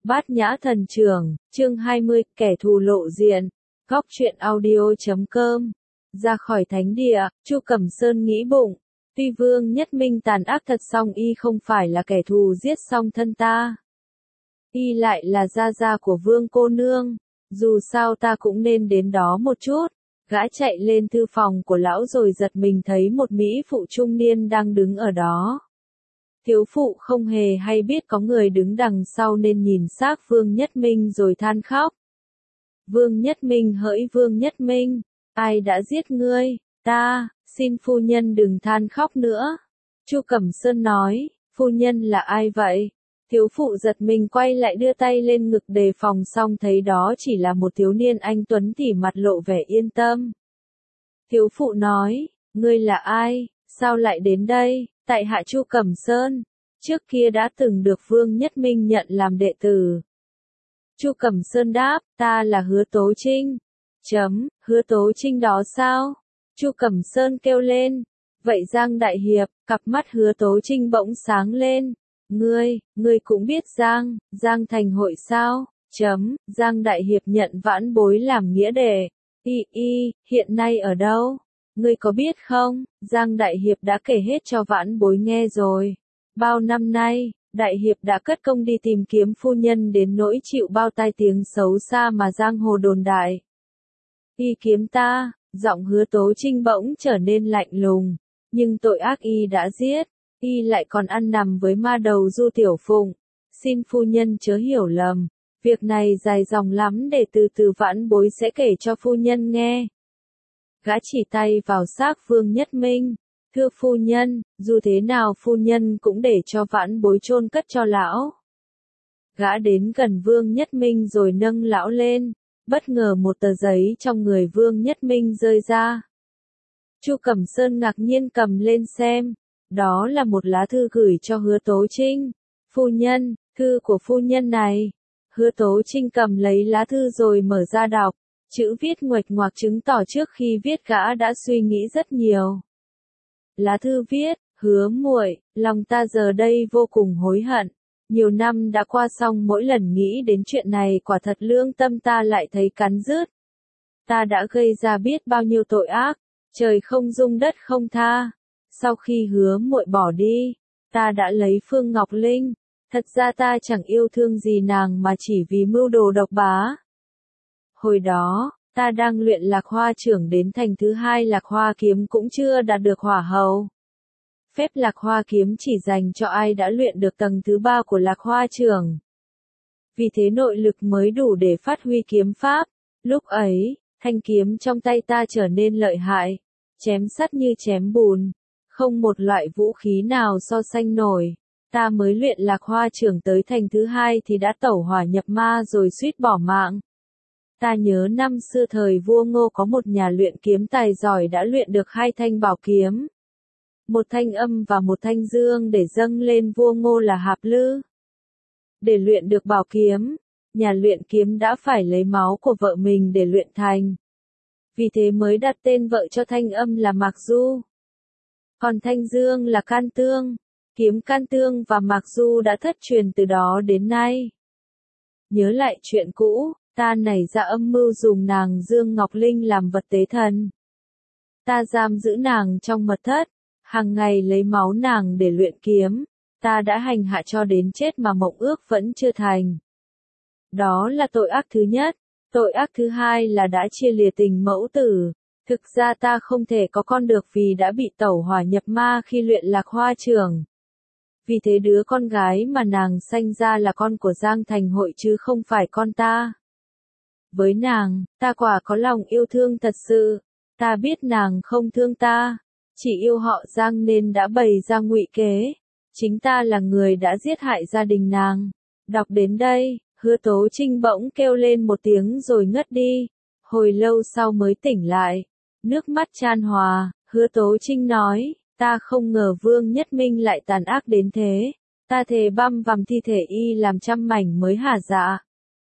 Bát Nhã Thần Trưởng, chương 20, kẻ thù lộ diện. Góc truyện audio.com. Ra khỏi thánh địa, Chu Cẩm Sơn nghĩ bụng, tuy Vương Nhất Minh tàn ác thật song y không phải là kẻ thù giết xong thân ta. Y lại là gia gia của Vương cô nương, dù sao ta cũng nên đến đó một chút. Gã chạy lên thư phòng của lão rồi giật mình thấy một mỹ phụ trung niên đang đứng ở đó. Thiếu phụ không hề hay biết có người đứng đằng sau nên nhìn xác Vương Nhất Minh rồi than khóc. Vương Nhất Minh hỡi Vương Nhất Minh, ai đã giết ngươi? Ta, xin phu nhân đừng than khóc nữa. Chu Cẩm Sơn nói, phu nhân là ai vậy? Thiếu phụ giật mình quay lại đưa tay lên ngực đề phòng xong thấy đó chỉ là một thiếu niên anh tuấn thì mặt lộ vẻ yên tâm. Thiếu phụ nói, ngươi là ai, sao lại đến đây? Tại hạ Chu Cẩm Sơn, trước kia đã từng được Vương Nhất Minh nhận làm đệ tử. Chu Cẩm Sơn đáp, ta là Hứa Tố Trinh. Hứa Tố Trinh đó sao? Chu Cẩm Sơn kêu lên. Vậy Giang Đại Hiệp, cặp mắt Hứa Tố Trinh bỗng sáng lên. Ngươi cũng biết Giang Thành hội sao? Giang Đại Hiệp nhận vãn bối làm nghĩa đệ. Hiện nay ở đâu? Ngươi có biết không, Giang Đại Hiệp đã kể hết cho vãn bối nghe rồi. Bao năm nay, Đại Hiệp đã cất công đi tìm kiếm phu nhân đến nỗi chịu bao tai tiếng xấu xa mà giang hồ đồn đại. Y kiếm ta, giọng Hứa Tố Trinh bỗng trở nên lạnh lùng, nhưng tội ác y đã giết, y lại còn ăn nằm với ma đầu Du Tiểu Phụng. Xin phu nhân chớ hiểu lầm, việc này dài dòng lắm để từ từ vãn bối sẽ kể cho phu nhân nghe. Gã chỉ tay vào xác Vương Nhất Minh. Thưa phu nhân, dù thế nào phu nhân cũng để cho vãn bối chôn cất cho lão. Gã đến gần Vương Nhất Minh rồi nâng lão lên, bất ngờ một tờ giấy trong người Vương Nhất Minh rơi ra. Chu Cẩm Sơn ngạc nhiên cầm lên xem, đó là một lá thư gửi cho Hứa Tố Trinh. Phu nhân, thư của phu nhân này. Hứa Tố Trinh cầm lấy lá thư rồi mở ra đọc. Chữ viết nguệch ngoạc chứng tỏ trước khi viết gã đã suy nghĩ rất nhiều. Lá thư viết, Hứa muội, lòng ta giờ đây vô cùng hối hận. Nhiều năm đã qua xong mỗi lần nghĩ đến chuyện này quả thật lương tâm ta lại thấy cắn rứt. Ta đã gây ra biết bao nhiêu tội ác, trời không dung đất không tha. Sau khi Hứa muội bỏ đi, ta đã lấy Phương Ngọc Linh. Thật ra ta chẳng yêu thương gì nàng mà chỉ vì mưu đồ độc bá. Hồi đó, ta đang luyện Lạc Hoa Trưởng đến thành thứ 2 Lạc Hoa Kiếm cũng chưa đạt được hỏa hầu. Phép Lạc Hoa Kiếm chỉ dành cho ai đã luyện được tầng thứ 3 của Lạc Hoa Trưởng. Vì thế nội lực mới đủ để phát huy kiếm pháp. Lúc ấy, thanh kiếm trong tay ta trở nên lợi hại, chém sắt như chém bùn, không một loại vũ khí nào so sánh nổi. Ta mới luyện Lạc Hoa Trưởng tới thành thứ 2 thì đã tẩu hỏa nhập ma rồi suýt bỏ mạng. Ta nhớ năm xưa thời vua Ngô có một nhà luyện kiếm tài giỏi đã luyện được 2 thanh bảo kiếm. Một thanh âm và một thanh dương để dâng lên vua Ngô là Hạp Lư. Để luyện được bảo kiếm, nhà luyện kiếm đã phải lấy máu của vợ mình để luyện thành. Vì thế mới đặt tên vợ cho thanh âm là Mạc Du. Còn thanh dương là Can Tương. Kiếm Can Tương và Mạc Du đã thất truyền từ đó đến nay. Nhớ lại chuyện cũ, ta nảy ra âm mưu dùng nàng Dương Ngọc Linh làm vật tế thần. Ta giam giữ nàng trong mật thất, hàng ngày lấy máu nàng để luyện kiếm. Ta đã hành hạ cho đến chết mà mộng ước vẫn chưa thành. Đó là tội ác thứ nhất. Tội ác thứ hai là đã chia lìa tình mẫu tử. Thực ra ta không thể có con được vì đã bị tẩu hỏa nhập ma khi luyện Lạc Hoa Trưởng. Vì thế đứa con gái mà nàng sanh ra là con của Giang Thành hội chứ không phải con ta. Với nàng, ta quả có lòng yêu thương thật sự. Ta biết nàng không thương ta, chỉ yêu họ Giang nên đã bày ra ngụy kế. Chính ta là người đã giết hại gia đình nàng. Đọc đến đây, Hứa Tố Trinh bỗng kêu lên một tiếng rồi ngất đi. Hồi lâu sau mới tỉnh lại. Nước mắt chan hòa, Hứa Tố Trinh nói, ta không ngờ Vương Nhất Minh lại tàn ác đến thế. Ta thề băm vằm thi thể y làm trăm mảnh mới hả dạ.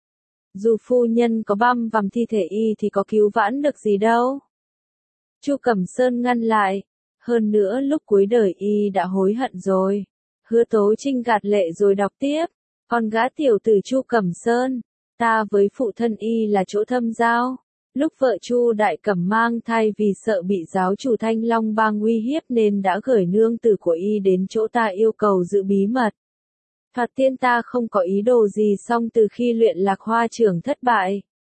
Dù phu nhân có băm vằm thi thể y thì có cứu vãn được gì đâu. Chu Cẩm Sơn ngăn lại. Hơn nữa lúc cuối đời y đã hối hận rồi. Hứa Tố Trinh gạt lệ rồi đọc tiếp. Con gã tiểu tử Chu Cẩm Sơn, ta với phụ thân y là chỗ thâm giao. Lúc vợ Chu Đại Cẩm mang thai vì sợ bị giáo chủ Thanh Long Bang uy hiếp nên đã gửi nương tử của y đến chỗ ta yêu cầu giữ bí mật. Thoạt tiên ta không có ý đồ gì, song từ khi luyện Lạc Hoa trưởng thất bại,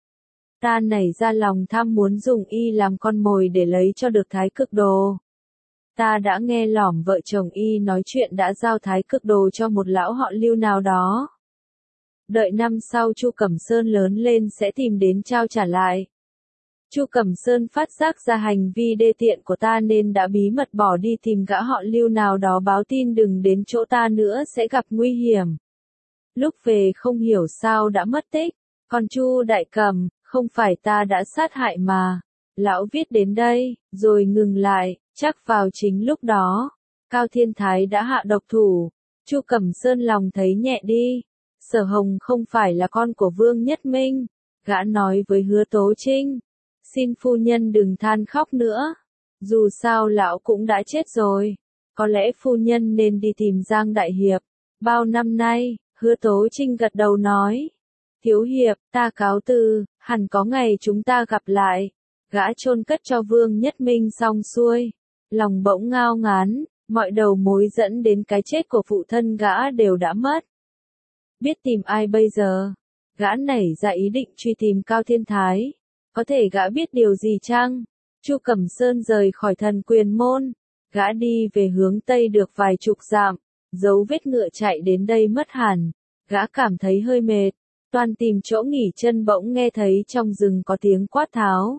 ta nảy ra lòng tham muốn dùng y làm con mồi để lấy cho được Thái Cực Đồ. Ta đã nghe lỏm vợ chồng y nói chuyện đã giao Thái Cực Đồ cho một lão họ Lưu nào đó. Đợi năm sau Chu Cẩm Sơn lớn lên sẽ tìm đến trao trả lại. Chu Cẩm Sơn phát giác ra hành vi đê tiện của ta nên đã bí mật bỏ đi tìm gã họ Lưu nào đó báo tin đừng đến chỗ ta nữa sẽ gặp nguy hiểm. Lúc về không hiểu sao đã mất tích, còn Chu Đại Cẩm, không phải ta đã sát hại mà. Lão viết đến đây, rồi ngừng lại, chắc vào chính lúc đó, Cao Thiên Thái đã hạ độc thủ. Chu Cẩm Sơn lòng thấy nhẹ đi. Sở Hồng không phải là con của Vương Nhất Minh. Gã nói với Hứa Tố Trinh, xin phu nhân đừng than khóc nữa. Dù sao lão cũng đã chết rồi. Có lẽ phu nhân nên đi tìm Giang Đại Hiệp. Bao năm nay, Hứa Tố Trinh gật đầu nói. Thiếu hiệp, ta cáo từ, hẳn có ngày chúng ta gặp lại. Gã chôn cất cho Vương Nhất Minh xong xuôi. Lòng bỗng ngao ngán, mọi đầu mối dẫn đến cái chết của phụ thân gã đều đã mất. Biết tìm ai bây giờ? Gã nảy ra ý định truy tìm Cao Thiên Thái. Có thể gã biết điều gì chăng? Chu Cẩm Sơn rời khỏi Thần Quyền Môn. Gã đi về hướng Tây được vài chục dặm. Dấu vết ngựa chạy đến đây mất hẳn. Gã cảm thấy hơi mệt. Toàn tìm chỗ nghỉ chân bỗng nghe thấy trong rừng có tiếng quát tháo.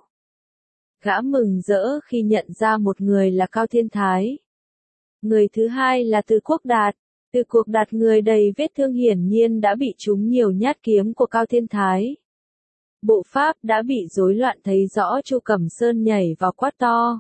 Gã mừng rỡ khi nhận ra một người là Cao Thiên Thái. Người thứ hai là Từ Quốc Đạt. Từ Quốc Đạt người đầy vết thương hiển nhiên đã bị trúng nhiều nhát kiếm của Cao Thiên Thái. Bộ pháp đã bị rối loạn thấy rõ Chu Cẩm Sơn nhảy vào quát to.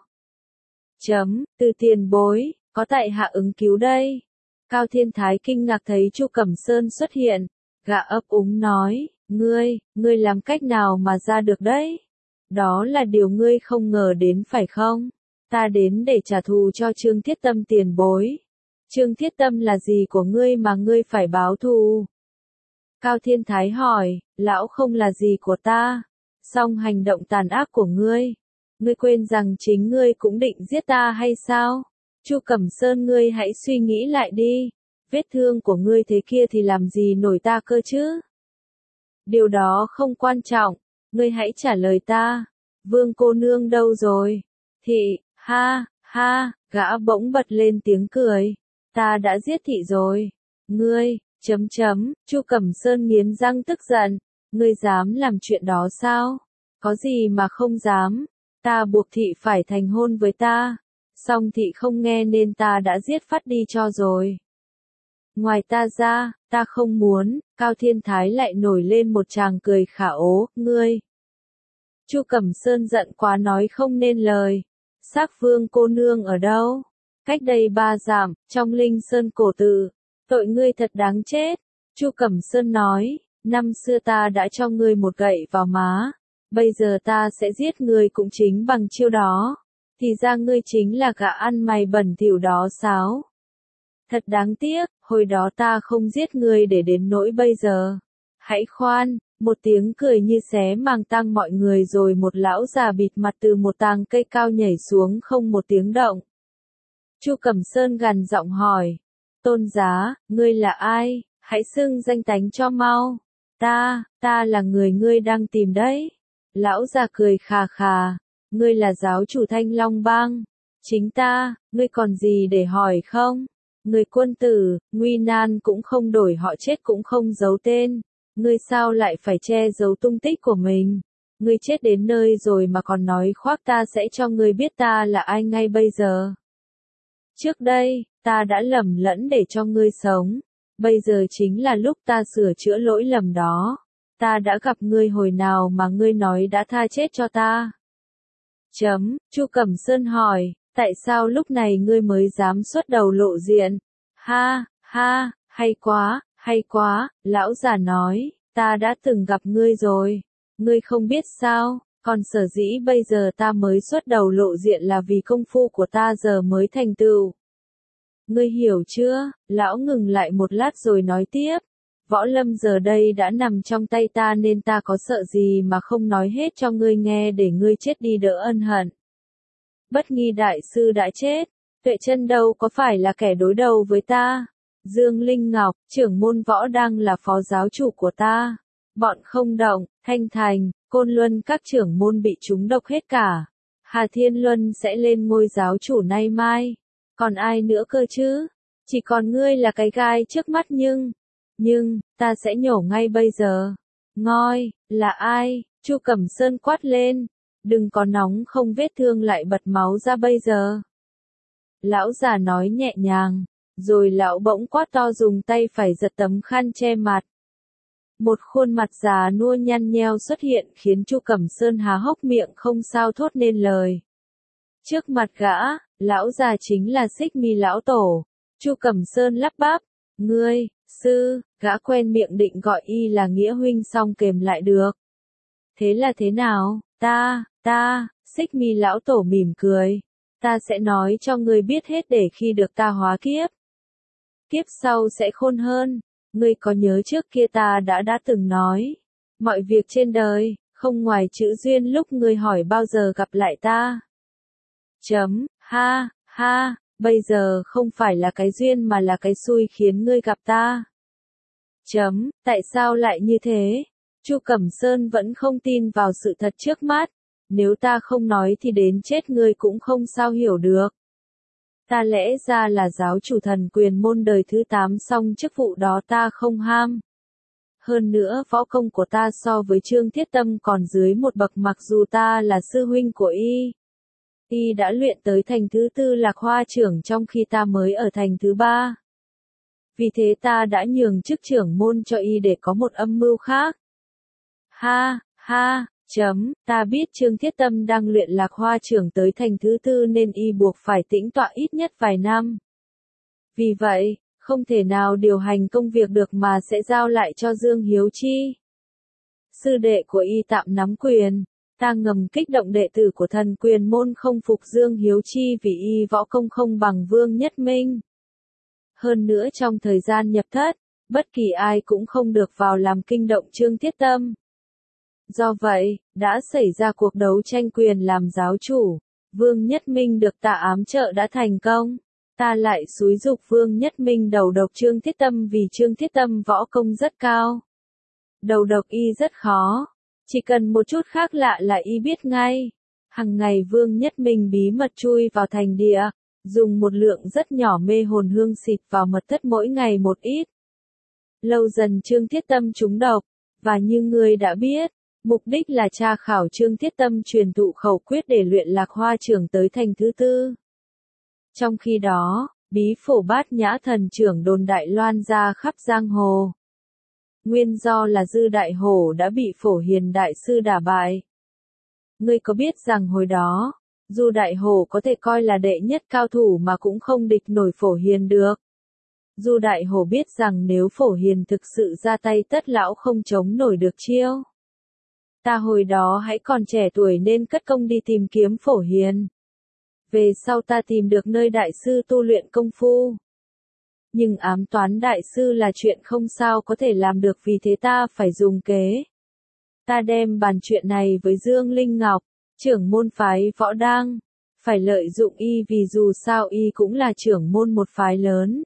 Từ tiền bối, có tại hạ ứng cứu đây. Cao Thiên Thái kinh ngạc thấy Chu Cẩm Sơn xuất hiện. Gã ấp úng nói, ngươi làm cách nào mà ra được đấy? Đó là điều ngươi không ngờ đến phải không? Ta đến để trả thù cho Trương Thiết Tâm tiền bối. Trương Thiết Tâm là gì của ngươi mà ngươi phải báo thù? Cao Thiên Thái hỏi, lão không là gì của ta. Song hành động tàn ác của ngươi quên rằng chính ngươi cũng định giết ta hay sao? Chu Cẩm Sơn ngươi hãy suy nghĩ lại đi. Vết thương của ngươi thế kia thì làm gì nổi ta cơ chứ? Điều đó không quan trọng. Ngươi hãy trả lời ta. Vương cô nương đâu rồi? Thị, ha, gã bỗng bật lên tiếng cười. Ta đã giết thị rồi. Ngươi, Chu Cẩm Sơn nghiến răng tức giận. Ngươi dám làm chuyện đó sao? Có gì mà không dám? Ta buộc thị phải thành hôn với ta. Song thị không nghe nên ta đã giết phát đi cho rồi. Ngoài ta ra, ta không muốn. Cao Thiên Thái lại nổi lên một tràng cười khả ố. Ngươi. Chu Cẩm Sơn giận quá nói không nên lời. Xác Vương cô nương ở đâu? Cách đây 3 dặm, trong Linh Sơn cổ tự. Tội ngươi thật đáng chết. Chu Cẩm Sơn nói, năm xưa ta đã cho ngươi một gậy vào má. Bây giờ ta sẽ giết ngươi cũng chính bằng chiêu đó. Thì ra ngươi chính là gã ăn mày bẩn thỉu đó sao? Thật đáng tiếc, hồi đó ta không giết ngươi để đến nỗi bây giờ. Hãy khoan, một tiếng cười như xé màng tang mọi người rồi một lão già bịt mặt từ một tàng cây cao nhảy xuống không một tiếng động. Chu Cẩm Sơn gằn giọng hỏi, Tôn giá, ngươi là ai? Hãy xưng danh tánh cho mau. Ta là người ngươi đang tìm đấy. Lão già cười khà khà, ngươi là giáo chủ Thanh Long Bang. Chính ta, ngươi còn gì để hỏi không? Người quân tử, nguy nan cũng không đổi họ chết cũng không giấu tên. Ngươi sao lại phải che giấu tung tích của mình? Ngươi chết đến nơi rồi mà còn nói khoác ta sẽ cho ngươi biết ta là ai ngay bây giờ. Trước đây, ta đã lầm lẫn để cho ngươi sống. Bây giờ chính là lúc ta sửa chữa lỗi lầm đó. Ta đã gặp ngươi hồi nào mà ngươi nói đã tha chết cho ta? Chu Cẩm Sơn hỏi, tại sao lúc này ngươi mới dám xuất đầu lộ diện? Ha, hay quá, lão già nói, ta đã từng gặp ngươi rồi. Ngươi không biết sao, còn sở dĩ bây giờ ta mới xuất đầu lộ diện là vì công phu của ta giờ mới thành tựu. Ngươi hiểu chưa? Lão ngừng lại một lát rồi nói tiếp. Võ Lâm giờ đây đã nằm trong tay ta nên ta có sợ gì mà không nói hết cho ngươi nghe để ngươi chết đi đỡ ân hận. Bất nghi đại sư đã chết, Tuệ Chân đâu có phải là kẻ đối đầu với ta. Dương Linh Ngọc, trưởng môn Võ đang là phó giáo chủ của ta. Bọn Không Động, Thanh Thành, Côn Luân các trưởng môn bị trúng độc hết cả. Hà Thiên Luân sẽ lên ngôi giáo chủ nay mai. Còn ai nữa cơ chứ? Chỉ còn ngươi là cái gai trước mắt nhưng, ta sẽ nhổ ngay bây giờ. Ngoi, là ai? Chu Cẩm Sơn quát lên. Đừng có nóng không vết thương lại bật máu ra bây giờ. Lão già nói nhẹ nhàng, rồi lão bỗng quát to dùng tay phải giật tấm khăn che mặt. Một khuôn mặt già nua nhăn nheo xuất hiện khiến Chu Cẩm Sơn há hốc miệng không sao thốt nên lời. Trước mặt gã, lão già chính là Xích Mi lão tổ. Chu Cẩm Sơn lắp bắp, ngươi, sư, gã quen miệng định gọi y là nghĩa huynh xong kềm lại được. Thế là thế nào, Xích Mi lão tổ mỉm cười. Ta sẽ nói cho ngươi biết hết để khi được ta hóa kiếp. Kiếp sau sẽ khôn hơn. Ngươi có nhớ trước kia ta đã từng nói. Mọi việc trên đời, không ngoài chữ duyên lúc ngươi hỏi bao giờ gặp lại ta. Ha, bây giờ không phải là cái duyên mà là cái xui khiến ngươi gặp ta. Tại sao lại như thế? Chu Cẩm Sơn vẫn không tin vào sự thật trước mắt. Nếu ta không nói thì đến chết ngươi cũng không sao hiểu được. Ta lẽ ra là giáo chủ Thần Quyền môn đời thứ 8 song chức vụ đó ta không ham. Hơn nữa võ công của ta so với Trương Thiết Tâm còn dưới một bậc mặc dù ta là sư huynh của y. Y đã luyện tới thành thứ 4 Lạc Hoa trưởng trong khi ta mới ở thành thứ 3. Vì thế ta đã nhường chức trưởng môn cho y để có một âm mưu khác. Ha, ta biết Trương Thiết Tâm đang luyện Lạc Hoa trưởng tới thành thứ 4 nên y buộc phải tĩnh tọa ít nhất vài năm. Vì vậy, không thể nào điều hành công việc được mà sẽ giao lại cho Dương Hiếu Chi. Sư đệ của y tạm nắm quyền, ta ngầm kích động đệ tử của Thần Quyền môn không phục Dương Hiếu Chi vì y võ công không bằng Vương Nhất Minh. Hơn nữa trong thời gian nhập thất, bất kỳ ai cũng không được vào làm kinh động Trương Thiết Tâm. Do vậy, đã xảy ra cuộc đấu tranh quyền làm giáo chủ. Vương Nhất Minh được ta ám trợ đã thành công. Ta lại xúi giục Vương Nhất Minh đầu độc Trương Thiết Tâm vì Trương Thiết Tâm võ công rất cao. Đầu độc y rất khó. Chỉ cần một chút khác lạ là y biết ngay. Hằng ngày Vương Nhất Minh bí mật chui vào thành địa, dùng một lượng rất nhỏ mê hồn hương xịt vào mật thất mỗi ngày một ít. Lâu dần Trương Thiết Tâm trúng độc, và như ngươi đã biết, mục đích là tra khảo Trương Thiết Tâm truyền thụ khẩu quyết để luyện Lạc Hoa trưởng tới thành thứ 4. Trong khi đó, bí phổ Bát Nhã thần trưởng đồn đại loan ra khắp giang hồ. Nguyên do là Dư Đại Hổ đã bị Phổ Hiền đại sư đả bại. Ngươi có biết rằng hồi đó, dù Đại Hổ có thể coi là đệ nhất cao thủ mà cũng không địch nổi Phổ Hiền được. Dù Đại Hổ biết rằng nếu Phổ Hiền thực sự ra tay tất lão không chống nổi được chiêu. Ta hồi đó hãy còn trẻ tuổi nên cất công đi tìm kiếm Phổ Hiền. Về sau ta tìm được nơi đại sư tu luyện công phu. Nhưng ám toán đại sư là chuyện không sao có thể làm được vì thế ta phải dùng kế. Ta đem bàn chuyện này với Dương Linh Ngọc, trưởng môn phái Võ Đang. Phải lợi dụng y vì dù sao y cũng là trưởng môn một phái lớn.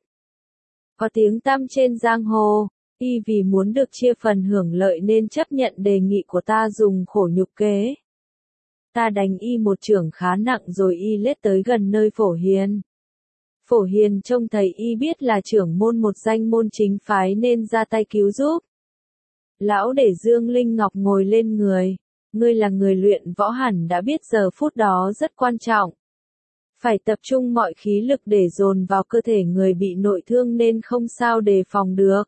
Có tiếng tăm trên giang hồ. Y vì muốn được chia phần hưởng lợi nên chấp nhận đề nghị của ta dùng khổ nhục kế. Ta đánh y một chưởng khá nặng rồi y lết tới gần nơi Phổ Hiền. Phổ Hiền trông thấy y biết là trưởng môn một danh môn chính phái nên ra tay cứu giúp. Lão để Dương Linh Ngọc ngồi lên người. Ngươi là người luyện võ hẳn đã biết giờ phút đó rất quan trọng. Phải tập trung mọi khí lực để dồn vào cơ thể người bị nội thương nên không sao đề phòng được.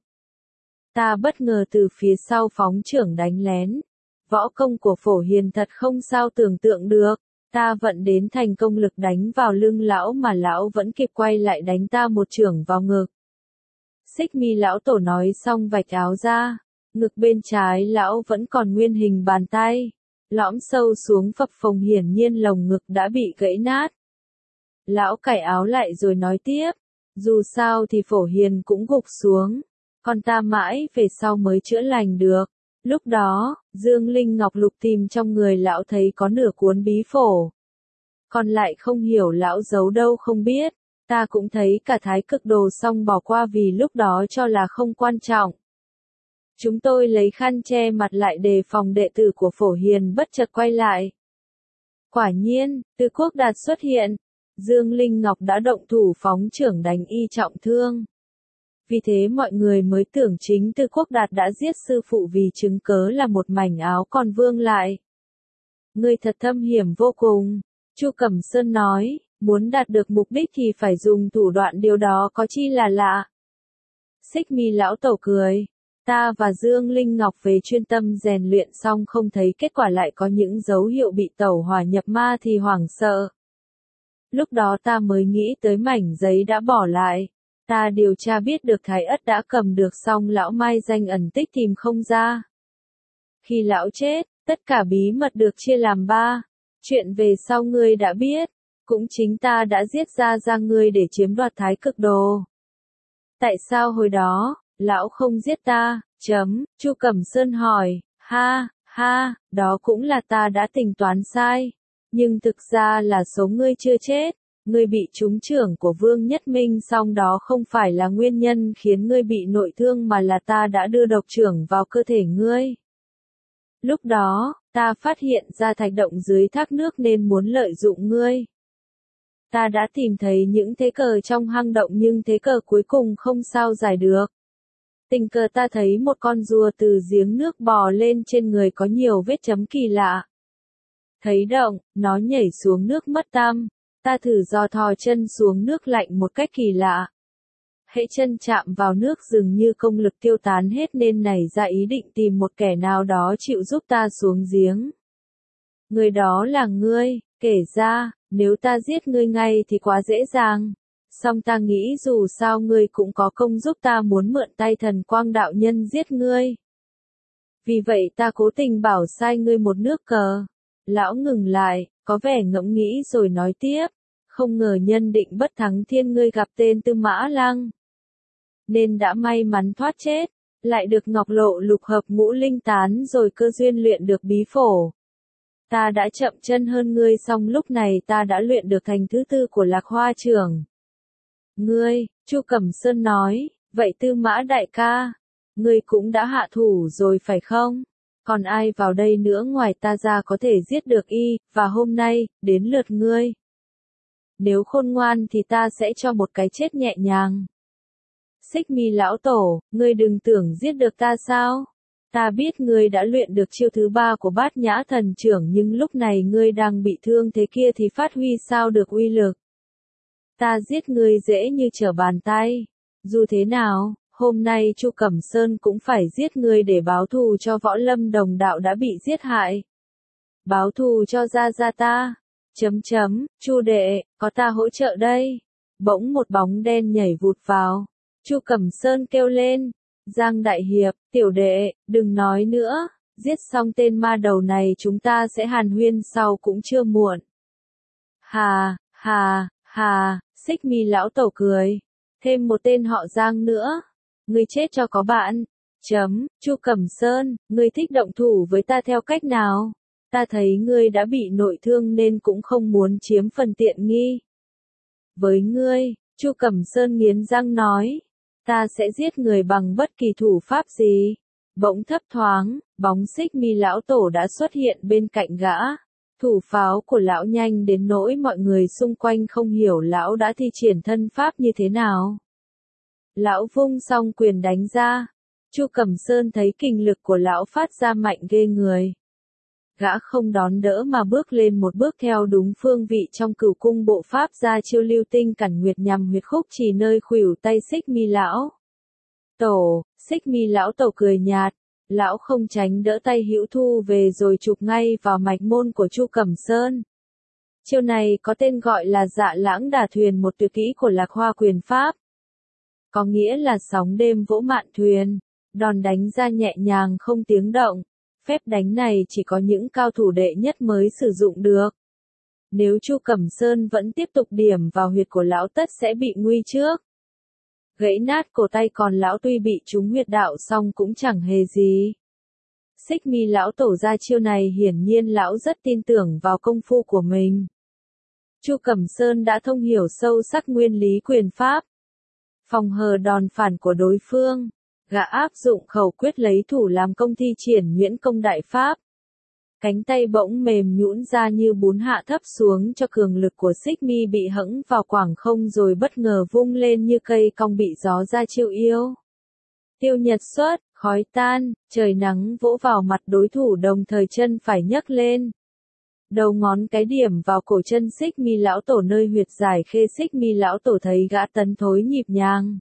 Ta bất ngờ từ phía sau phóng chưởng đánh lén. Võ công của Phổ Hiền thật không sao tưởng tượng được. Ta vận đến thành công lực đánh vào lưng lão mà lão vẫn kịp quay lại đánh ta một chưởng vào ngực. Xích Mi lão tổ nói xong vạch áo ra. Ngực bên trái lão vẫn còn nguyên hình bàn tay. Lõm sâu xuống phập phồng hiển nhiên lồng ngực đã bị gãy nát. Lão cởi áo lại rồi nói tiếp. Dù sao thì Phổ Hiền cũng gục xuống. còn ta mãi về sau mới chữa lành được. Lúc đó, Dương Linh Ngọc lục tìm trong người lão thấy có nửa cuốn bí phổ. Còn lại không hiểu lão giấu đâu không biết, ta cũng thấy cả thái cực đồ xong bỏ qua vì lúc đó cho là không quan trọng. Chúng tôi lấy khăn che mặt lại đề phòng đệ tử của Phổ Hiền bất chợt quay lại. Quả nhiên, Tư Quốc Đạt xuất hiện, Dương Linh Ngọc đã động thủ phóng chưởng đánh y trọng thương. Vì thế mọi người mới tưởng chính Tư Quốc Đạt đã giết sư phụ vì chứng cớ là một mảnh áo còn vương lại. Ngươi thật thâm hiểm vô cùng, Chu Cẩm Sơn nói, muốn đạt được mục đích thì phải dùng thủ đoạn, điều đó có chi là lạ. Xích Mi lão tẩu cười, ta và Dương Linh Ngọc về chuyên tâm rèn luyện xong không thấy kết quả lại có những dấu hiệu bị tẩu hỏa nhập ma thì hoảng sợ. Lúc đó ta mới nghĩ tới mảnh giấy đã bỏ lại. Ta điều tra biết được Thái Ất đã cầm được xong lão mai danh ẩn tích tìm không ra. Khi lão chết, tất cả bí mật được chia làm 3. Chuyện về sau ngươi đã biết, cũng chính ta đã giết ra ngươi để chiếm đoạt thái cực đồ. Tại sao hồi đó, lão không giết ta? Chu Cẩm Sơn hỏi, ha, đó cũng là ta đã tính toán sai. Nhưng thực ra là số ngươi chưa chết. Ngươi bị trúng chưởng của Vương Nhất Minh xong đó không phải là nguyên nhân khiến ngươi bị nội thương mà là ta đã đưa độc chưởng vào cơ thể ngươi. Lúc đó, ta phát hiện ra thạch động dưới thác nước nên muốn lợi dụng ngươi. Ta đã tìm thấy những thế cờ trong hang động nhưng thế cờ cuối cùng không sao giải được. Tình cờ ta thấy một con rùa từ giếng nước bò lên trên người có nhiều vết chấm kỳ lạ. Thấy động, nó nhảy xuống nước mất tăm. Ta thử dò thò chân xuống nước lạnh một cách kỳ lạ. Hễ chân chạm vào nước dường như công lực tiêu tán hết nên nảy ra ý định tìm một kẻ nào đó chịu giúp ta xuống giếng. Người đó là ngươi, kể ra, nếu ta giết ngươi ngay thì quá dễ dàng. Song ta nghĩ dù sao ngươi cũng có công giúp ta muốn mượn tay Thần Quang đạo nhân giết ngươi. Vì vậy ta cố tình bảo sai ngươi một nước cờ. Lão ngừng lại, có vẻ ngẫm nghĩ rồi nói tiếp, không ngờ nhân định bất thắng thiên ngươi gặp tên Tư Mã Lăng. Nên đã may mắn thoát chết, lại được ngọc lộ lục hợp ngũ linh tán rồi cơ duyên luyện được bí phổ. Ta đã chậm chân hơn ngươi song lúc này ta đã luyện được thành thứ 4 của Lạc Hoa Trưởng. Ngươi, Chu Cẩm Sơn nói, vậy Tư Mã đại ca, ngươi cũng đã hạ thủ rồi phải không? Còn ai vào đây nữa ngoài ta ra có thể giết được y, và hôm nay, đến lượt ngươi. Nếu khôn ngoan thì ta sẽ cho một cái chết nhẹ nhàng. Xích Mi lão tổ, ngươi đừng tưởng giết được ta sao? Ta biết ngươi đã luyện được chiêu thứ 3 của Bát Nhã Thần Chưởng nhưng lúc này ngươi đang bị thương thế kia thì phát huy sao được uy lực. Ta giết ngươi dễ như trở bàn tay. Dù thế nào, hôm nay Chu Cẩm Sơn cũng phải giết ngươi để báo thù cho Võ Lâm đồng đạo đã bị giết hại. Báo thù cho gia ta. Chu đệ, có ta hỗ trợ đây. Bỗng một bóng đen nhảy vụt vào. Chu Cẩm Sơn kêu lên. Giang đại hiệp, tiểu đệ, đừng nói nữa. Giết xong tên ma đầu này chúng ta sẽ hàn huyên sau cũng chưa muộn. Hà, Xích Mi lão tổ cười. Thêm một tên họ Giang nữa. Ngươi chết cho có bạn. Chu Cẩm Sơn, ngươi thích động thủ với ta theo cách nào? Ta thấy ngươi đã bị nội thương nên cũng không muốn chiếm phần tiện nghi. Với ngươi, Chu Cẩm Sơn nghiến răng nói, ta sẽ giết người bằng bất kỳ thủ pháp gì. Bỗng thấp thoáng, bóng Xích Mi lão tổ đã xuất hiện bên cạnh gã. Thủ pháo của lão nhanh đến nỗi mọi người xung quanh không hiểu lão đã thi triển thân pháp như thế nào. Lão vung xong quyền đánh ra. Chu Cẩm Sơn thấy kình lực của lão phát ra mạnh ghê người. Gã không đón đỡ mà bước lên một bước theo đúng phương vị trong Cửu Cung bộ pháp ra chiêu lưu tinh cản nguyệt nhằm huyệt khúc chỉ nơi khuỷu tay Xích Mi lão tổ. Xích Mi lão tổ cười nhạt. Lão không tránh đỡ tay hữu thu về rồi chụp ngay vào mạch môn của Chu Cẩm Sơn. Chiêu này có tên gọi là Dạ Lãng Đả Thuyền, một tuyệt kỹ của Lạc Hoa quyền pháp. Có nghĩa là sóng đêm vỗ mạn thuyền, đòn đánh ra nhẹ nhàng không tiếng động. Phép đánh này chỉ có những cao thủ đệ nhất mới sử dụng được. Nếu Chu Cẩm Sơn vẫn tiếp tục điểm vào huyệt của lão tất sẽ bị nguy trước. Gãy nát cổ tay, còn lão tuy bị trúng huyệt đạo song cũng chẳng hề gì. Xích Mi lão tổ ra chiêu này hiển nhiên lão rất tin tưởng vào công phu của mình. Chu Cẩm Sơn đã thông hiểu sâu sắc nguyên lý quyền pháp, phòng hờ đòn phản của đối phương. Gã áp dụng khẩu quyết lấy thủ làm công, thi triển Nhuyễn Công đại pháp. Cánh tay bỗng mềm nhũn ra như bún hạ thấp xuống cho cường lực của Xích Mi bị hẫng vào quảng không, rồi bất ngờ vung lên như cây cong bị gió ra chiêu yêu. Tiêu nhật xuất, khói tan, trời nắng vỗ vào mặt đối thủ, đồng thời chân phải nhấc lên. Đầu ngón cái điểm vào cổ chân Xích Mi lão tổ, nơi huyệt giải khê. Xích Mi lão tổ thấy gã tấn thối nhịp nhàng,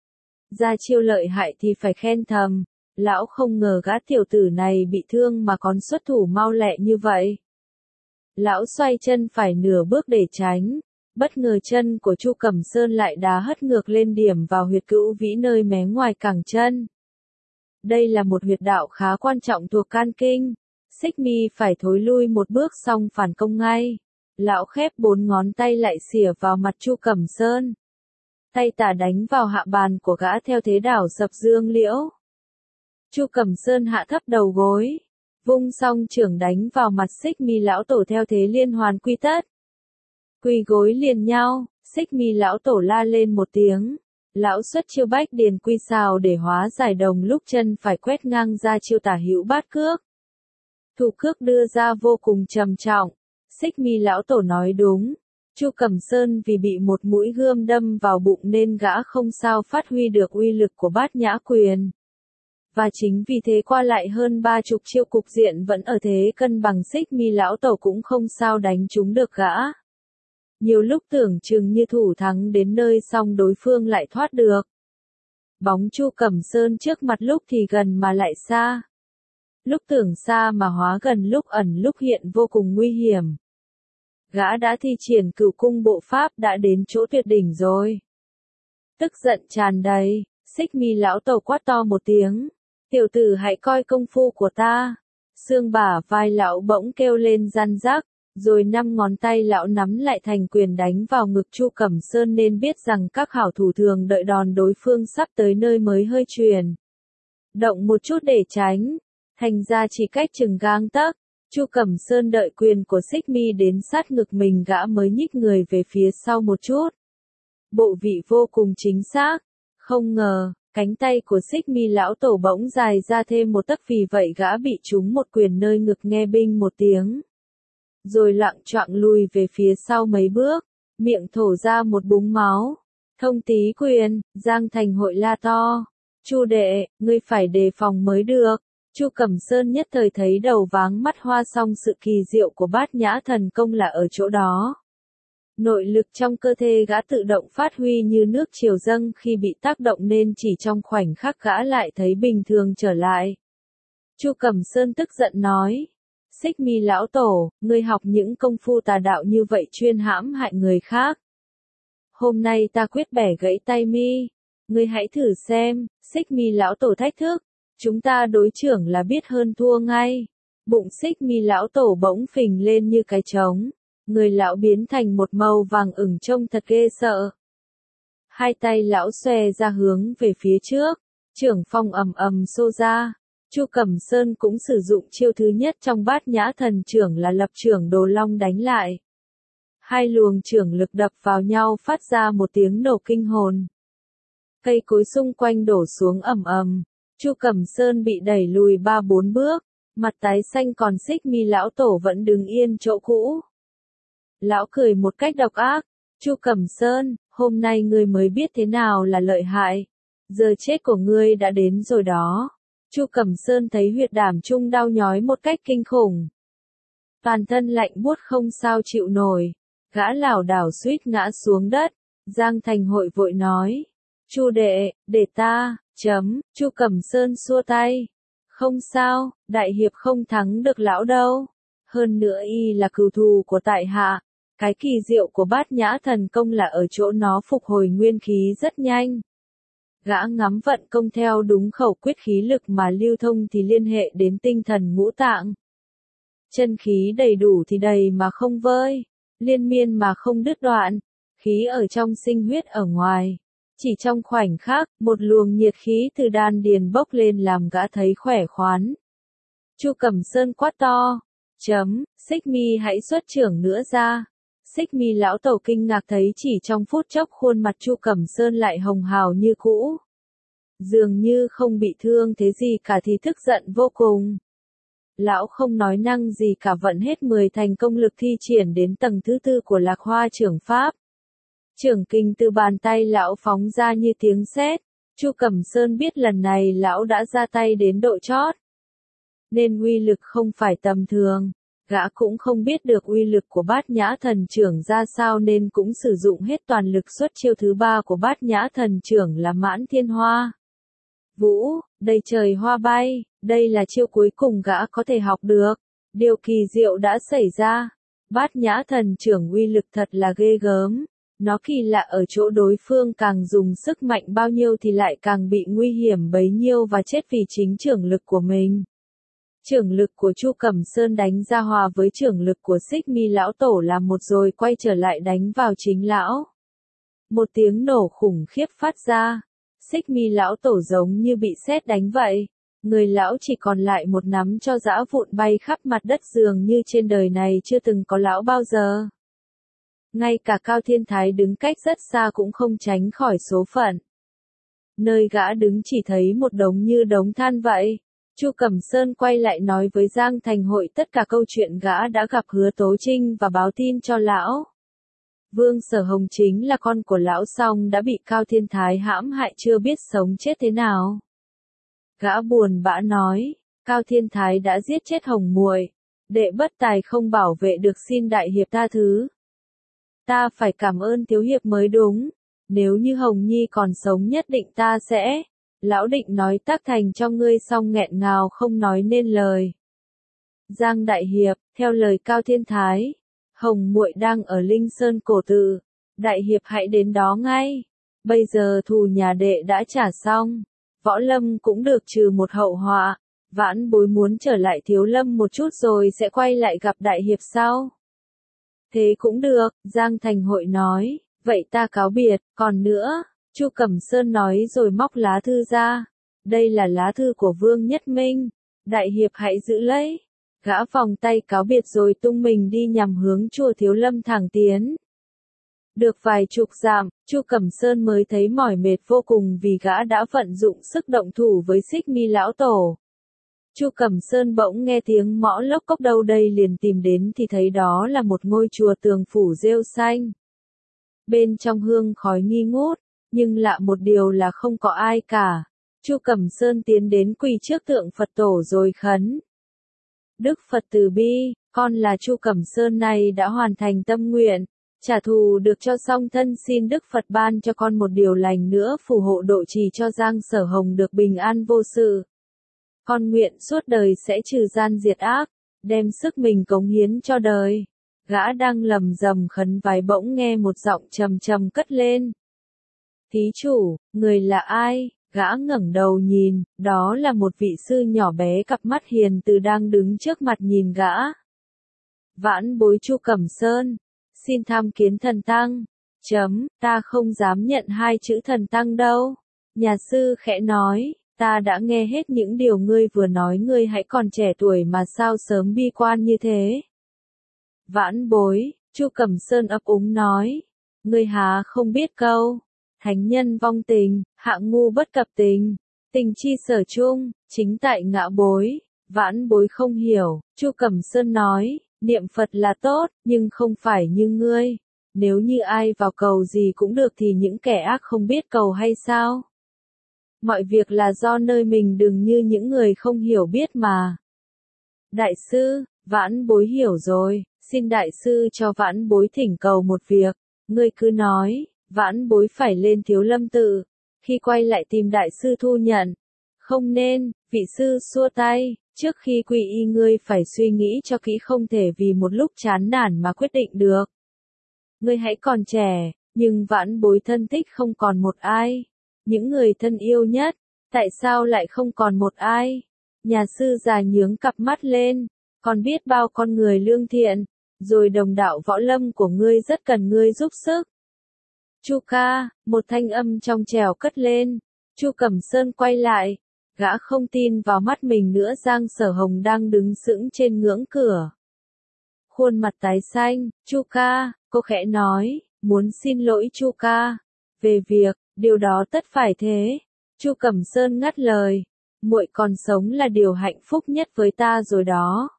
ra chiêu lợi hại thì phải khen thầm. Lão không ngờ gã tiểu tử này bị thương mà còn xuất thủ mau lẹ như vậy. Lão xoay chân phải nửa bước để tránh, bất ngờ chân của Chu Cẩm Sơn lại đá hất ngược lên, điểm vào huyệt cữu vĩ nơi mé ngoài cẳng chân. Đây là một huyệt đạo khá quan trọng thuộc can kinh. Xích Mi phải thối lui một bước xong phản công ngay. Lão khép 4 ngón tay lại xỉa vào mặt Chu Cẩm Sơn. Tay tả đánh vào hạ bàn của gã theo thế đảo sập dương liễu. Chu Cẩm Sơn hạ thấp đầu gối, vung song chưởng đánh vào mặt Xích Mi lão tổ theo thế liên hoàn quy tất. Quỳ gối liền nhau, Xích Mi lão tổ la lên một tiếng. Lão xuất chiêu Bách Điền Quy Xào để hóa giải, đồng lúc chân phải quét ngang ra chiêu tả hữu bát cước. Thủ cước đưa ra vô cùng trầm trọng. Xích Mi lão tổ nói đúng. Chu Cẩm Sơn vì bị một mũi gươm đâm vào bụng nên gã không sao phát huy được uy lực của Bát Nhã quyền. Và chính vì thế qua lại hơn 30 chiêu cục diện vẫn ở thế cân bằng, Xích Mi lão tổ cũng không sao đánh trúng được gã. Nhiều lúc tưởng chừng như thủ thắng đến nơi song đối phương lại thoát được. Bóng Chu Cẩm Sơn trước mặt lúc thì gần mà lại xa. Lúc tưởng xa mà hóa gần, lúc ẩn lúc hiện, vô cùng nguy hiểm. Gã đã thi triển Cửu Cung bộ pháp, đã đến chỗ tuyệt đỉnh rồi. Tức giận tràn đầy, Xích Mi lão tổ quát to một tiếng. Tiểu tử hãy coi công phu của ta. Xương bả vai lão bỗng kêu lên răn rắc, rồi 5 ngón tay lão nắm lại thành quyền đánh vào ngực Chu Cẩm Sơn, nên biết rằng các hảo thủ thường đợi đòn đối phương sắp tới nơi mới hơi truyền động một chút để tránh, thành ra chỉ cách chừng gang tấc. Chu Cẩm Sơn đợi quyền của Xích Mi đến sát ngực mình, gã mới nhích người về phía sau một chút. Bộ vị vô cùng chính xác. Không ngờ, cánh tay của Xích Mi lão tổ bỗng dài ra thêm một tấc, vì vậy gã bị trúng một quyền nơi ngực, nghe binh một tiếng. Rồi loạng choạng lùi về phía sau mấy bước, miệng thổ ra một búng máu. Thông Tý quyền, Giang Thành Hội la to. Chu đệ, ngươi phải đề phòng mới được. Chu Cẩm Sơn nhất thời thấy đầu váng mắt hoa, song sự kỳ diệu của Bát Nhã thần công là ở chỗ đó. Nội lực trong cơ thể gã tự động phát huy như nước triều dâng, khi bị tác động nên chỉ trong khoảnh khắc gã lại thấy bình thường trở lại. Chu Cẩm Sơn tức giận nói. Xích Mi lão tổ, ngươi học những công phu tà đạo như vậy chuyên hãm hại người khác. Hôm nay ta quyết bẻ gãy tay mi. Ngươi hãy thử xem. Xích Mi lão tổ thách thức. Chúng ta đối chưởng là biết hơn thua ngay. Bụng Xích Mi lão tổ bỗng phình lên như cái trống. Người lão biến thành một màu vàng ửng, trông thật ghê sợ. Hai tay lão xòe ra hướng về phía trước, chưởng phong ầm ầm xô ra. Chu Cẩm Sơn cũng sử dụng chiêu thứ nhất trong Bát Nhã thần chưởng là lập chưởng Đồ Long đánh lại. Hai luồng chưởng lực đập vào nhau phát ra một tiếng nổ kinh hồn. Cây cối xung quanh đổ xuống ầm ầm. Chu Cẩm Sơn bị đẩy lùi 3-4 bước, mặt tái xanh, còn Xích Mi lão tổ vẫn đứng yên chỗ cũ. Lão cười một cách độc ác. Chu Cẩm Sơn, hôm nay ngươi mới biết thế nào là lợi hại. Giờ chết của ngươi đã đến rồi đó. Chu Cẩm Sơn thấy huyệt đảm trung đau nhói một cách kinh khủng. Toàn thân lạnh buốt không sao chịu nổi. Gã lảo đảo suýt ngã xuống đất. Giang Thành Hội vội nói. Chu đệ, để ta, Chu Cẩm Sơn xua tay. Không sao, đại hiệp không thắng được lão đâu. Hơn nữa y là cừu thù của tại hạ. Cái kỳ diệu của Bát Nhã thần công là ở chỗ nó phục hồi nguyên khí rất nhanh. Gã ngắm vận công theo đúng khẩu quyết, khí lực mà lưu thông thì liên hệ đến tinh thần ngũ tạng. Chân khí đầy đủ thì đầy mà không vơi, liên miên mà không đứt đoạn, khí ở trong sinh huyết ở ngoài. Chỉ trong khoảnh khắc, một luồng nhiệt khí từ đan điền bốc lên làm gã thấy khỏe khoắn. Chu Cẩm Sơn quát to. Xích Mi hãy xuất trưởng nữa ra. Xích Mi lão tổ kinh ngạc thấy chỉ trong phút chốc khuôn mặt Chu Cẩm Sơn lại hồng hào như cũ. Dường như không bị thương thế gì cả thì tức giận vô cùng. Lão không nói năng gì cả vận hết 10 thành công lực thi triển đến tầng thứ 4 của Lạc Hoa trưởng pháp. Trưởng kình từ bàn tay lão phóng ra như tiếng sét. Chu Cẩm Sơn biết lần này lão đã ra tay đến độ chót. Nên uy lực không phải tầm thường. Gã cũng không biết được uy lực của Bát Nhã Thần Chưởng ra sao nên cũng sử dụng hết toàn lực xuất chiêu thứ 3 của Bát Nhã Thần Chưởng là Mãn Thiên Hoa. Vũ, đầy trời hoa bay, đây là chiêu cuối cùng gã có thể học được. Điều kỳ diệu đã xảy ra. Bát Nhã Thần Chưởng uy lực thật là ghê gớm. Nó kỳ lạ ở chỗ đối phương càng dùng sức mạnh bao nhiêu thì lại càng bị nguy hiểm bấy nhiêu và chết vì chính chưởng lực của mình. Chưởng lực của Chu Cẩm Sơn đánh ra hòa với chưởng lực của Xích Mi lão tổ là một rồi quay trở lại đánh vào chính lão. Một tiếng nổ khủng khiếp phát ra. Xích Mi lão tổ giống như bị sét đánh vậy. Người lão chỉ còn lại một nắm cho giã vụn bay khắp mặt đất dường như trên đời này chưa từng có lão bao giờ. Ngay cả Cao Thiên Thái đứng cách rất xa cũng không tránh khỏi số phận. Nơi gã đứng chỉ thấy một đống như đống than vậy. Chu Cẩm Sơn quay lại nói với Giang Thành Hội tất cả câu chuyện gã đã gặp Hứa Tố Trinh và báo tin cho lão. Vương Sở Hồng chính là con của lão song đã bị Cao Thiên Thái hãm hại chưa biết sống chết thế nào. Gã buồn bã nói, Cao Thiên Thái đã giết chết Hồng muội, đệ bất tài không bảo vệ được xin đại hiệp tha thứ. Ta phải cảm ơn thiếu hiệp mới đúng, nếu như Hồng Nhi còn sống nhất định ta sẽ. Lão định nói tác thành cho ngươi xong nghẹn ngào không nói nên lời. Giang đại hiệp, theo lời Cao Thiên Thái, Hồng muội đang ở Linh Sơn cổ tự, đại hiệp hãy đến đó ngay. Bây giờ thù nhà đệ đã trả xong, Võ Lâm cũng được trừ một hậu họa, vãn bối muốn trở lại Thiếu Lâm một chút rồi sẽ quay lại gặp đại hiệp sau. Thế cũng được, Giang Thành Hội nói, vậy ta cáo biệt, còn nữa, Chu Cẩm Sơn nói rồi móc lá thư ra. Đây là lá thư của Vương Nhất Minh, đại hiệp hãy giữ lấy. Gã vòng tay cáo biệt rồi tung mình đi nhằm hướng chùa Thiếu Lâm thẳng tiến. Được vài chục dặm, Chu Cẩm Sơn mới thấy mỏi mệt vô cùng vì gã đã vận dụng sức động thủ với Xích Mi lão tổ. Chu Cẩm Sơn bỗng nghe tiếng mõ lốc cốc đâu đây liền tìm đến thì thấy đó là một ngôi chùa tường phủ rêu xanh. Bên trong hương khói nghi ngút, nhưng lạ một điều là không có ai cả. Chu Cẩm Sơn tiến đến quỳ trước tượng Phật tổ rồi khấn. Đức Phật từ bi, con là Chu Cẩm Sơn này đã hoàn thành tâm nguyện, trả thù được cho xong thân xin Đức Phật ban cho con một điều lành nữa phù hộ độ trì cho Giang Sở Hồng được bình an vô sự. Con nguyện suốt đời sẽ trừ gian diệt ác, đem sức mình cống hiến cho đời. Gã đang lầm rầm khấn vái bỗng nghe một giọng trầm trầm cất lên. Thí chủ, người là ai? Gã ngẩng đầu nhìn, đó là một vị sư nhỏ bé cặp mắt hiền từ đang đứng trước mặt nhìn gã. Vãn bối Chu Cẩm Sơn, xin tham kiến thần tăng. Ta không dám nhận hai chữ thần tăng đâu. Nhà sư khẽ nói, ta đã nghe hết những điều ngươi vừa nói, ngươi hãy còn trẻ tuổi mà sao sớm bi quan như thế. Vãn bối, Chu Cẩm Sơn ấp úng nói, ngươi há không biết câu. Thánh nhân vong tình, hạng ngu bất cập tình. Tình chi sở chung, chính tại ngã bối. Vãn bối không hiểu, Chu Cẩm Sơn nói, niệm Phật là tốt, nhưng không phải như ngươi. Nếu như ai vào cầu gì cũng được thì những kẻ ác không biết cầu hay sao? Mọi việc là do nơi mình đừng như những người không hiểu biết mà. Đại sư, vãn bối hiểu rồi, xin đại sư cho vãn bối thỉnh cầu một việc. Ngươi cứ nói. Vãn bối phải lên Thiếu Lâm tự, khi quay lại tìm đại sư thu nhận. Không nên, vị sư xua tay, trước khi quy y ngươi phải suy nghĩ cho kỹ, không thể vì một lúc chán nản mà quyết định được. Ngươi hãy còn trẻ, nhưng vãn bối thân thích không còn một ai. Những người thân yêu nhất, tại sao lại không còn một ai? Nhà sư già nhướng cặp mắt lên, còn biết bao con người lương thiện, rồi đồng đạo Võ Lâm của ngươi rất cần ngươi giúp sức. Chu ca, một thanh âm trong trẻo cất lên. Chu Cẩm Sơn quay lại, gã không tin vào mắt mình nữa. Giang Sở Hồng đang đứng sững trên ngưỡng cửa. Khuôn mặt tái xanh, Chu ca, cô khẽ nói, muốn xin lỗi Chu ca. Về việc, điều đó tất phải thế. Chu Cẩm Sơn ngắt lời, muội còn sống là điều hạnh phúc nhất với ta rồi đó.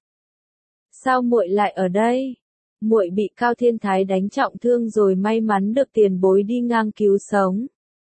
Sao muội lại ở đây? Muội bị Cao Thiên Thái đánh trọng thương rồi may mắn được tiền bối đi ngang cứu sống.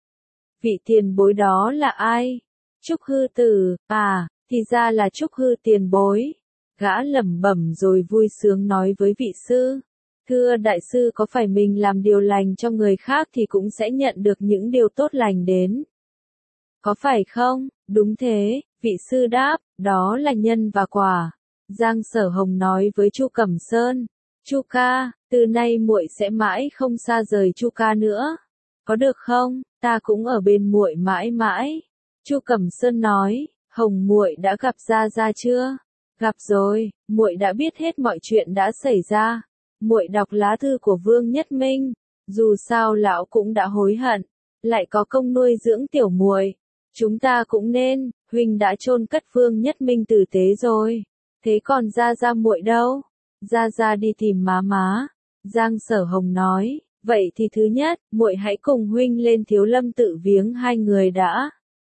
Vị tiền bối đó là ai? Trúc Hư Tử, à, thì ra là Trúc Hư tiền bối. Gã lẩm bẩm rồi vui sướng nói với vị sư. Thưa đại sư, có phải mình làm điều lành cho người khác thì cũng sẽ nhận được những điều tốt lành đến? Có phải không? Đúng thế, vị sư đáp, đó là nhân và quả. Giang Sở Hồng nói với Chu Cẩm Sơn. Chu ca, từ nay muội sẽ mãi không xa rời Chu ca nữa. Có được không? Ta cũng ở bên muội mãi mãi. Chu Cẩm Sơn nói, Hồng muội đã gặp Gia Gia chưa? Gặp rồi, muội đã biết hết mọi chuyện đã xảy ra. Muội đọc lá thư của Vương Nhất Minh, dù sao lão cũng đã hối hận, lại có công nuôi dưỡng tiểu muội. Chúng ta cũng nên, huynh đã chôn cất Vương Nhất Minh tử tế rồi. Thế còn Gia Gia muội đâu? Gia Gia đi tìm má má. Giang Sở Hồng nói, vậy thì thứ nhất, muội hãy cùng huynh lên Thiếu Lâm tự viếng hai người đã.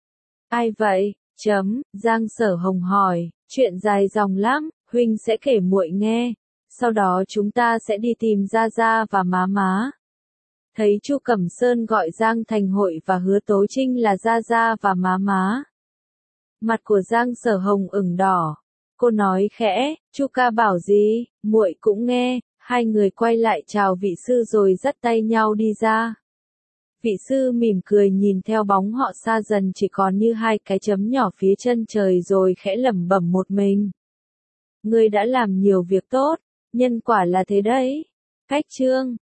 Ai vậy? Giang Sở Hồng hỏi, chuyện dài dòng lắm, huynh sẽ kể muội nghe. Sau đó chúng ta sẽ đi tìm Gia Gia và má má. Thấy Chu Cẩm Sơn gọi Giang Thành Hội và Hứa Tố Trinh là Gia Gia và má má. Mặt của Giang Sở Hồng ửng đỏ. Cô nói khẽ, Chu ca bảo gì, muội cũng nghe. Hai người quay lại chào vị sư rồi dắt tay nhau đi ra. Vị sư mỉm cười nhìn theo bóng họ xa dần chỉ còn như hai cái chấm nhỏ phía chân trời rồi khẽ lẩm bẩm một mình. Ngươi đã làm nhiều việc tốt, nhân quả là thế đấy. Cách chương